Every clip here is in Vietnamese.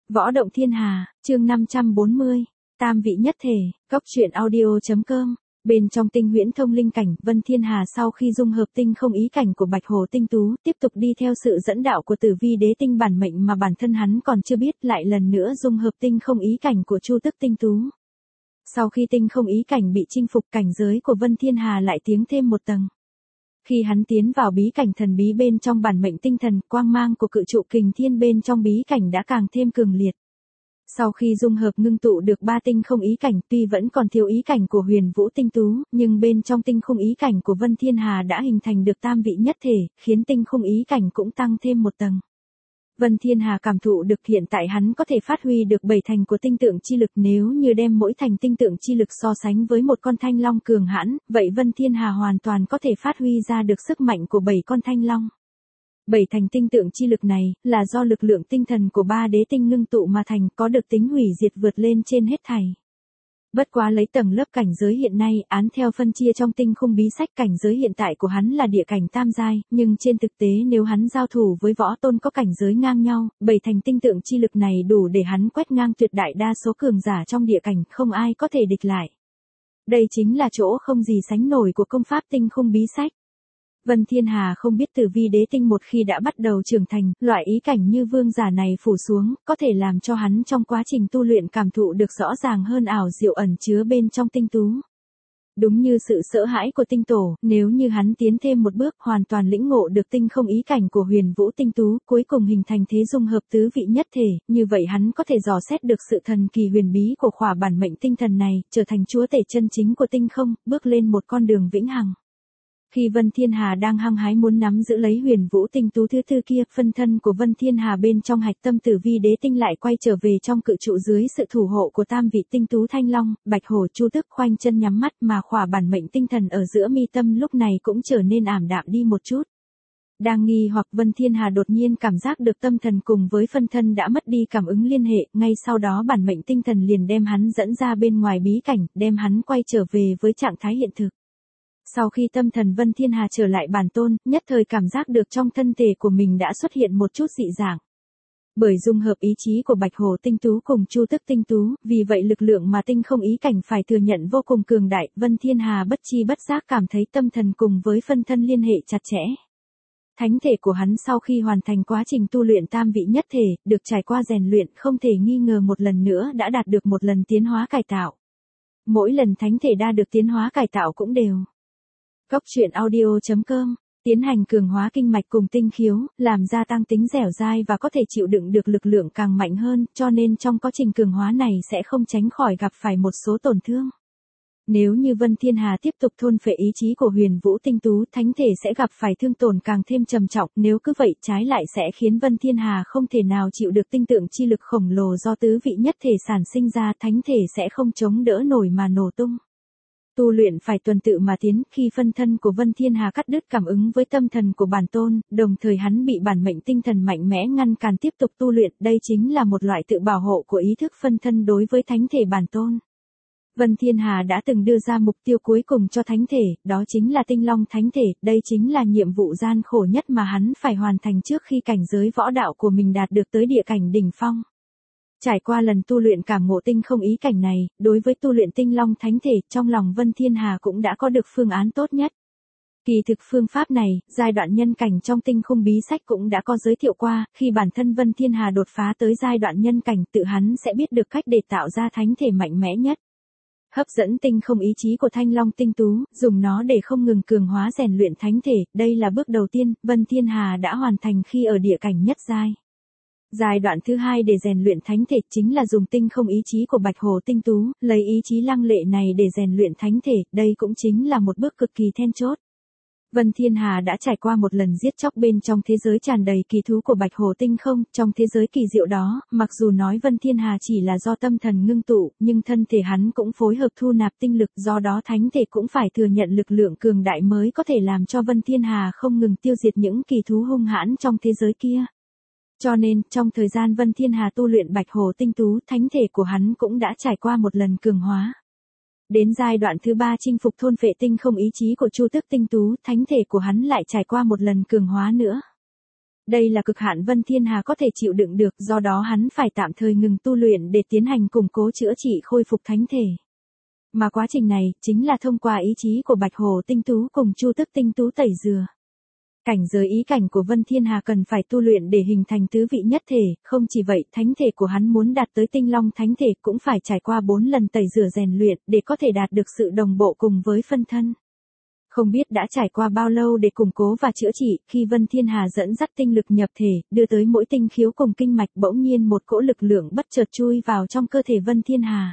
Võ động thiên hà, chương 540, tam vị nhất thể, góc truyện audio.com. Bên trong tinh huyễn thông linh cảnh, Vân Thiên Hà sau khi dung hợp tinh không ý cảnh của Bạch Hồ Tinh Tú, tiếp tục đi theo sự dẫn đạo của Tử Vi Đế Tinh bản mệnh mà bản thân hắn còn chưa biết, lại lần nữa dung hợp tinh không ý cảnh của Chu Tức Tinh Tú. Sau khi tinh không ý cảnh bị chinh phục, cảnh giới của Vân Thiên Hà lại tiến thêm một tầng. Khi hắn tiến vào bí cảnh thần bí bên trong bản mệnh tinh thần, quang mang của cự trụ kình thiên bên trong bí cảnh đã càng thêm cường liệt. Sau khi dung hợp ngưng tụ được 3 tinh không ý cảnh, tuy vẫn còn thiếu ý cảnh của Huyền Vũ Tinh Tú, nhưng bên trong tinh không ý cảnh của Vân Thiên Hà đã hình thành được tam vị nhất thể, khiến tinh không ý cảnh cũng tăng thêm một tầng. Vân Thiên Hà cảm thụ được hiện tại hắn có thể phát huy được 7 thành của tinh tượng chi lực, nếu như đem mỗi thành tinh tượng chi lực so sánh với một con thanh long cường hãn, vậy Vân Thiên Hà hoàn toàn có thể phát huy ra được sức mạnh của 7 con thanh long. 7 thành tinh tượng chi lực này, là do lực lượng tinh thần của 3 đế tinh ngưng tụ mà thành, có được tính hủy diệt vượt lên trên hết thảy. Bất quá lấy tầng lớp cảnh giới hiện nay, án theo phân chia trong tinh khung bí sách, cảnh giới hiện tại của hắn là địa cảnh tam giai, nhưng trên thực tế nếu hắn giao thủ với võ tôn có cảnh giới ngang nhau, 7 thành tinh tượng chi lực này đủ để hắn quét ngang tuyệt đại đa số cường giả trong địa cảnh, không ai có thể địch lại. Đây chính là chỗ không gì sánh nổi của công pháp tinh khung bí sách. Vân Thiên Hà không biết Tử Vi Đế Tinh một khi đã bắt đầu trưởng thành, loại ý cảnh như vương giả này phủ xuống, có thể làm cho hắn trong quá trình tu luyện cảm thụ được rõ ràng hơn ảo diệu ẩn chứa bên trong tinh tú. Đúng như sự sợ hãi của tinh tổ, nếu như hắn tiến thêm một bước hoàn toàn lĩnh ngộ được tinh không ý cảnh của Huyền Vũ Tinh Tú, cuối cùng hình thành thế dung hợp tứ vị nhất thể, như vậy hắn có thể dò xét được sự thần kỳ huyền bí của khỏa bản mệnh tinh thần này, trở thành chúa tể chân chính của tinh không, bước lên một con đường vĩnh hằng. Khi Vân Thiên Hà đang hăng hái muốn nắm giữ lấy Huyền Vũ Tinh Tú thứ tư kia, phân thân của Vân Thiên Hà bên trong hạch tâm Tử Vi Đế Tinh lại quay trở về trong cự trụ dưới sự thủ hộ của tam vị tinh tú thanh long, Bạch Hổ Chu Tức, khoanh chân nhắm mắt, mà khỏa bản mệnh tinh thần ở giữa mi tâm lúc này cũng trở nên ảm đạm đi một chút. Đang nghi hoặc, Vân Thiên Hà đột nhiên cảm giác được tâm thần cùng với phân thân đã mất đi cảm ứng liên hệ, ngay sau đó bản mệnh tinh thần liền đem hắn dẫn ra bên ngoài bí cảnh, đem hắn quay trở về với trạng thái hiện thực. Sau khi tâm thần Vân Thiên Hà trở lại bản tôn, nhất thời cảm giác được trong thân thể của mình đã xuất hiện một chút dị dạng. Bởi dung hợp ý chí của Bạch Hồ Tinh Tú cùng Chu Tức Tinh Tú, vì vậy lực lượng mà tinh không ý cảnh phải thừa nhận vô cùng cường đại, Vân Thiên Hà bất chi bất giác cảm thấy tâm thần cùng với phân thân liên hệ chặt chẽ. Thánh thể của hắn sau khi hoàn thành quá trình tu luyện tam vị nhất thể, được trải qua rèn luyện, không thể nghi ngờ một lần nữa đã đạt được một lần tiến hóa cải tạo. Mỗi lần thánh thể đa được tiến hóa cải tạo cũng đều. Góc truyện audio.com, tiến hành cường hóa kinh mạch cùng tinh khiếu, làm gia tăng tính dẻo dai và có thể chịu đựng được lực lượng càng mạnh hơn, cho nên trong quá trình cường hóa này sẽ không tránh khỏi gặp phải một số tổn thương. Nếu như Vân Thiên Hà tiếp tục thôn phệ ý chí của Huyền Vũ Tinh Tú, thánh thể sẽ gặp phải thương tổn càng thêm trầm trọng, nếu cứ vậy trái lại sẽ khiến Vân Thiên Hà không thể nào chịu được tinh tượng chi lực khổng lồ do tứ vị nhất thể sản sinh ra, thánh thể sẽ không chống đỡ nổi mà nổ tung. Tu luyện phải tuần tự mà tiến, khi phân thân của Vân Thiên Hà cắt đứt cảm ứng với tâm thần của bản tôn, đồng thời hắn bị bản mệnh tinh thần mạnh mẽ ngăn cản tiếp tục tu luyện, đây chính là một loại tự bảo hộ của ý thức phân thân đối với thánh thể bản tôn. Vân Thiên Hà đã từng đưa ra mục tiêu cuối cùng cho thánh thể, đó chính là tinh long thánh thể, đây chính là nhiệm vụ gian khổ nhất mà hắn phải hoàn thành trước khi cảnh giới võ đạo của mình đạt được tới địa cảnh đỉnh phong. Trải qua lần tu luyện cảm ngộ tinh không ý cảnh này, đối với tu luyện tinh long thánh thể, trong lòng Vân Thiên Hà cũng đã có được phương án tốt nhất. Kỳ thực phương pháp này, giai đoạn nhân cảnh trong tinh khung bí sách cũng đã có giới thiệu qua, khi bản thân Vân Thiên Hà đột phá tới giai đoạn nhân cảnh, tự hắn sẽ biết được cách để tạo ra thánh thể mạnh mẽ nhất. Hấp dẫn tinh không ý chí của Thanh Long Tinh Tú, dùng nó để không ngừng cường hóa rèn luyện thánh thể, đây là bước đầu tiên, Vân Thiên Hà đã hoàn thành khi ở địa cảnh nhất giai. Giai đoạn thứ hai để rèn luyện thánh thể chính là dùng tinh không ý chí của Bạch Hồ Tinh Tú, lấy ý chí lăng lệ này để rèn luyện thánh thể, đây cũng chính là một bước cực kỳ then chốt. Vân Thiên Hà đã trải qua một lần giết chóc bên trong thế giới tràn đầy kỳ thú của Bạch Hồ Tinh không, trong thế giới kỳ diệu đó, mặc dù nói Vân Thiên Hà chỉ là do tâm thần ngưng tụ, nhưng thân thể hắn cũng phối hợp thu nạp tinh lực, do đó thánh thể cũng phải thừa nhận lực lượng cường đại mới có thể làm cho Vân Thiên Hà không ngừng tiêu diệt những kỳ thú hung hãn trong thế giới kia. Cho nên, trong thời gian Vân Thiên Hà tu luyện Bạch Hồ Tinh Tú, thánh thể của hắn cũng đã trải qua một lần cường hóa. Đến giai đoạn thứ 3 chinh phục thôn phệ tinh không ý chí của Chu Tức Tinh Tú, thánh thể của hắn lại trải qua một lần cường hóa nữa. Đây là cực hạn Vân Thiên Hà có thể chịu đựng được, do đó hắn phải tạm thời ngừng tu luyện để tiến hành củng cố chữa trị khôi phục thánh thể. Mà quá trình này, chính là thông qua ý chí của Bạch Hổ Tinh Tú cùng Chu Tức Tinh Tú tẩy rửa. Cảnh giới ý cảnh của Vân Thiên Hà cần phải tu luyện để hình thành tứ vị nhất thể, không chỉ vậy, thánh thể của hắn muốn đạt tới tinh long thánh thể cũng phải trải qua 4 lần tẩy rửa rèn luyện để có thể đạt được sự đồng bộ cùng với phân thân. Không biết đã trải qua bao lâu để củng cố và chữa trị, khi Vân Thiên Hà dẫn dắt tinh lực nhập thể, đưa tới mỗi tinh khiếu cùng kinh mạch, bỗng nhiên một cỗ lực lượng bất chợt chui vào trong cơ thể Vân Thiên Hà.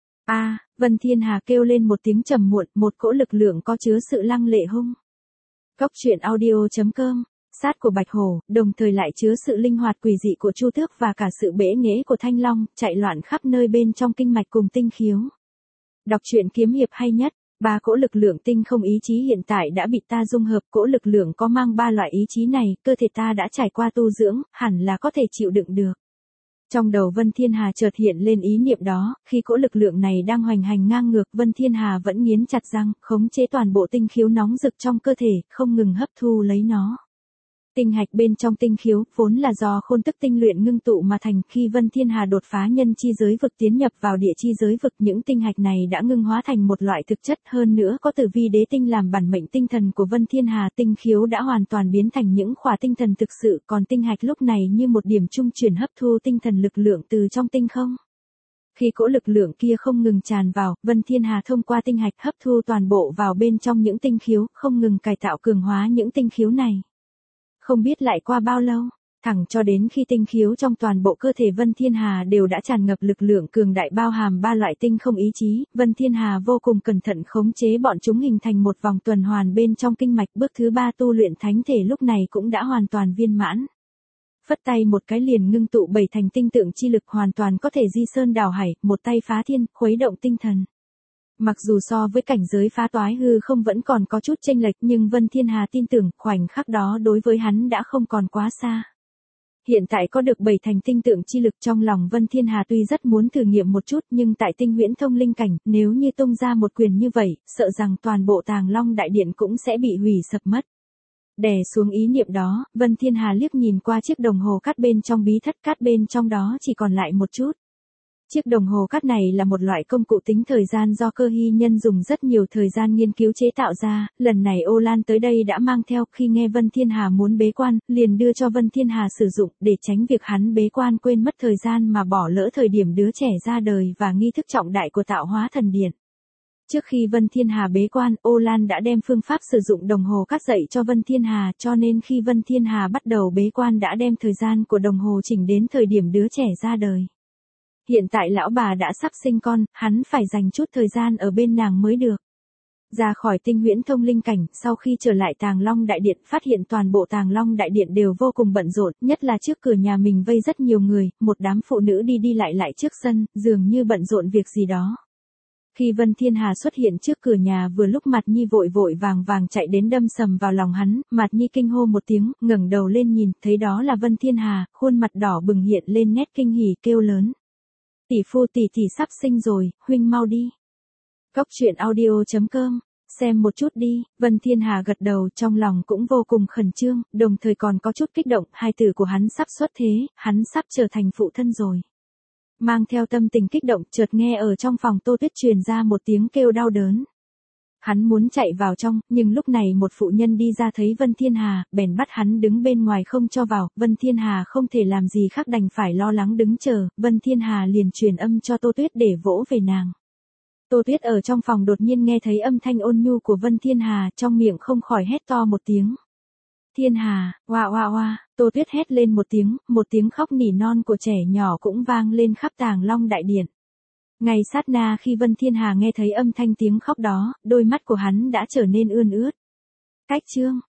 Vân Thiên Hà kêu lên một tiếng trầm muộn, một cỗ lực lượng có chứa sự lăng lệ hung. Góc truyện audio.com, sát của Bạch Hổ, đồng thời lại chứa sự linh hoạt quỷ dị của Chu Tước và cả sự bẽ nghễ của Thanh Long, chạy loạn khắp nơi bên trong kinh mạch cùng tinh khiếu. Đọc truyện kiếm hiệp hay nhất. 3 cỗ lực lượng tinh không ý chí hiện tại đã bị ta dung hợp, cỗ lực lượng có mang 3 loại ý chí này, cơ thể ta đã trải qua tu dưỡng, hẳn là có thể chịu đựng được. Trong đầu Vân Thiên Hà chợt hiện lên ý niệm đó, khi cỗ lực lượng này đang hoành hành ngang ngược, Vân Thiên Hà vẫn nghiến chặt răng, khống chế toàn bộ tinh khiếu nóng rực trong cơ thể, không ngừng hấp thu lấy nó. Tinh hạch bên trong tinh khiếu, vốn là do khôn tức tinh luyện ngưng tụ mà thành, khi Vân Thiên Hà đột phá nhân chi giới vực tiến nhập vào địa chi giới vực, những tinh hạch này đã ngưng hóa thành một loại thực chất, hơn nữa có Tử Vi Đế tinh làm bản mệnh tinh thần của Vân Thiên Hà, tinh khiếu đã hoàn toàn biến thành những khỏa tinh thần thực sự, còn tinh hạch lúc này như một điểm trung chuyển hấp thu tinh thần lực lượng từ trong tinh không. Khi cỗ lực lượng kia không ngừng tràn vào, Vân Thiên Hà thông qua tinh hạch hấp thu toàn bộ vào bên trong những tinh khiếu, không ngừng cải tạo cường hóa những tinh khiếu này. Không biết lại qua bao lâu, thẳng cho đến khi tinh khiếu trong toàn bộ cơ thể Vân Thiên Hà đều đã tràn ngập lực lượng cường đại bao hàm 3 loại tinh không ý chí, Vân Thiên Hà vô cùng cẩn thận khống chế bọn chúng hình thành một vòng tuần hoàn bên trong kinh mạch, bước thứ 3 tu luyện thánh thể lúc này cũng đã hoàn toàn viên mãn. Phất tay một cái liền ngưng tụ 7 thành tinh tượng chi lực, hoàn toàn có thể di sơn đào hải, một tay phá thiên, khuấy động tinh thần. Mặc dù so với cảnh giới phá toái hư không vẫn còn có chút chênh lệch, nhưng Vân Thiên Hà tin tưởng khoảnh khắc đó đối với hắn đã không còn quá xa. Hiện tại có được 7 thành tinh tượng chi lực trong lòng Vân Thiên Hà tuy rất muốn thử nghiệm một chút, nhưng tại tinh huyễn thông linh cảnh, nếu như tung ra một quyền như vậy, sợ rằng toàn bộ Tàng Long đại điện cũng sẽ bị hủy sập mất. Đè xuống ý niệm đó, Vân Thiên Hà liếc nhìn qua chiếc đồng hồ cát bên trong bí thất, cát bên trong đó chỉ còn lại một chút. Chiếc đồng hồ cát này là một loại công cụ tính thời gian do Cơ Hy Nhân dùng rất nhiều thời gian nghiên cứu chế tạo ra, lần này Ô Lan tới đây đã mang theo, khi nghe Vân Thiên Hà muốn bế quan, liền đưa cho Vân Thiên Hà sử dụng, để tránh việc hắn bế quan quên mất thời gian mà bỏ lỡ thời điểm đứa trẻ ra đời và nghi thức trọng đại của tạo hóa thần điện. Trước khi Vân Thiên Hà bế quan, Ô Lan đã đem phương pháp sử dụng đồng hồ cát dạy cho Vân Thiên Hà, cho nên khi Vân Thiên Hà bắt đầu bế quan đã đem thời gian của đồng hồ chỉnh đến thời điểm đứa trẻ ra đời. Hiện tại lão bà đã sắp sinh con, hắn phải dành chút thời gian ở bên nàng mới được. Ra khỏi tinh huyễn thông linh cảnh, sau khi trở lại Tàng Long đại điện, phát hiện toàn bộ Tàng Long đại điện đều vô cùng bận rộn, nhất là trước cửa nhà mình vây rất nhiều người, một đám phụ nữ đi đi lại trước sân, dường như bận rộn việc gì đó. Khi Vân Thiên Hà xuất hiện trước cửa nhà, vừa lúc Mạt Nhi vội vội vàng chạy đến đâm sầm vào lòng hắn, Mạt Nhi kinh hô một tiếng, ngẩng đầu lên nhìn, thấy đó là Vân Thiên Hà, khuôn mặt đỏ bừng hiện lên nét kinh hỉ, kêu lớn: tỷ phu, tỷ sắp sinh rồi, huynh mau đi. Góc truyện audio.com, xem một chút đi. Vân Thiên Hà gật đầu, trong lòng cũng vô cùng khẩn trương, đồng thời còn có chút kích động, hai tử của hắn sắp xuất thế, hắn sắp trở thành phụ thân rồi. Mang theo tâm tình kích động, chợt nghe ở trong phòng Tô Tuyết truyền ra một tiếng kêu đau đớn. Hắn muốn chạy vào trong, nhưng lúc này một phụ nhân đi ra thấy Vân Thiên Hà, bèn bắt hắn đứng bên ngoài không cho vào, Vân Thiên Hà không thể làm gì khác đành phải lo lắng đứng chờ, Vân Thiên Hà liền truyền âm cho Tô Tuyết để vỗ về nàng. Tô Tuyết ở trong phòng đột nhiên nghe thấy âm thanh ôn nhu của Vân Thiên Hà, trong miệng không khỏi hét to một tiếng. Thiên Hà, oa oa oa, Tô Tuyết hét lên một tiếng khóc nỉ non của trẻ nhỏ cũng vang lên khắp Tàng Long đại điện. Ngay sát na khi Vân Thiên Hà nghe thấy âm thanh tiếng khóc đó, đôi mắt của hắn đã trở nên ươn ướt. Cách chương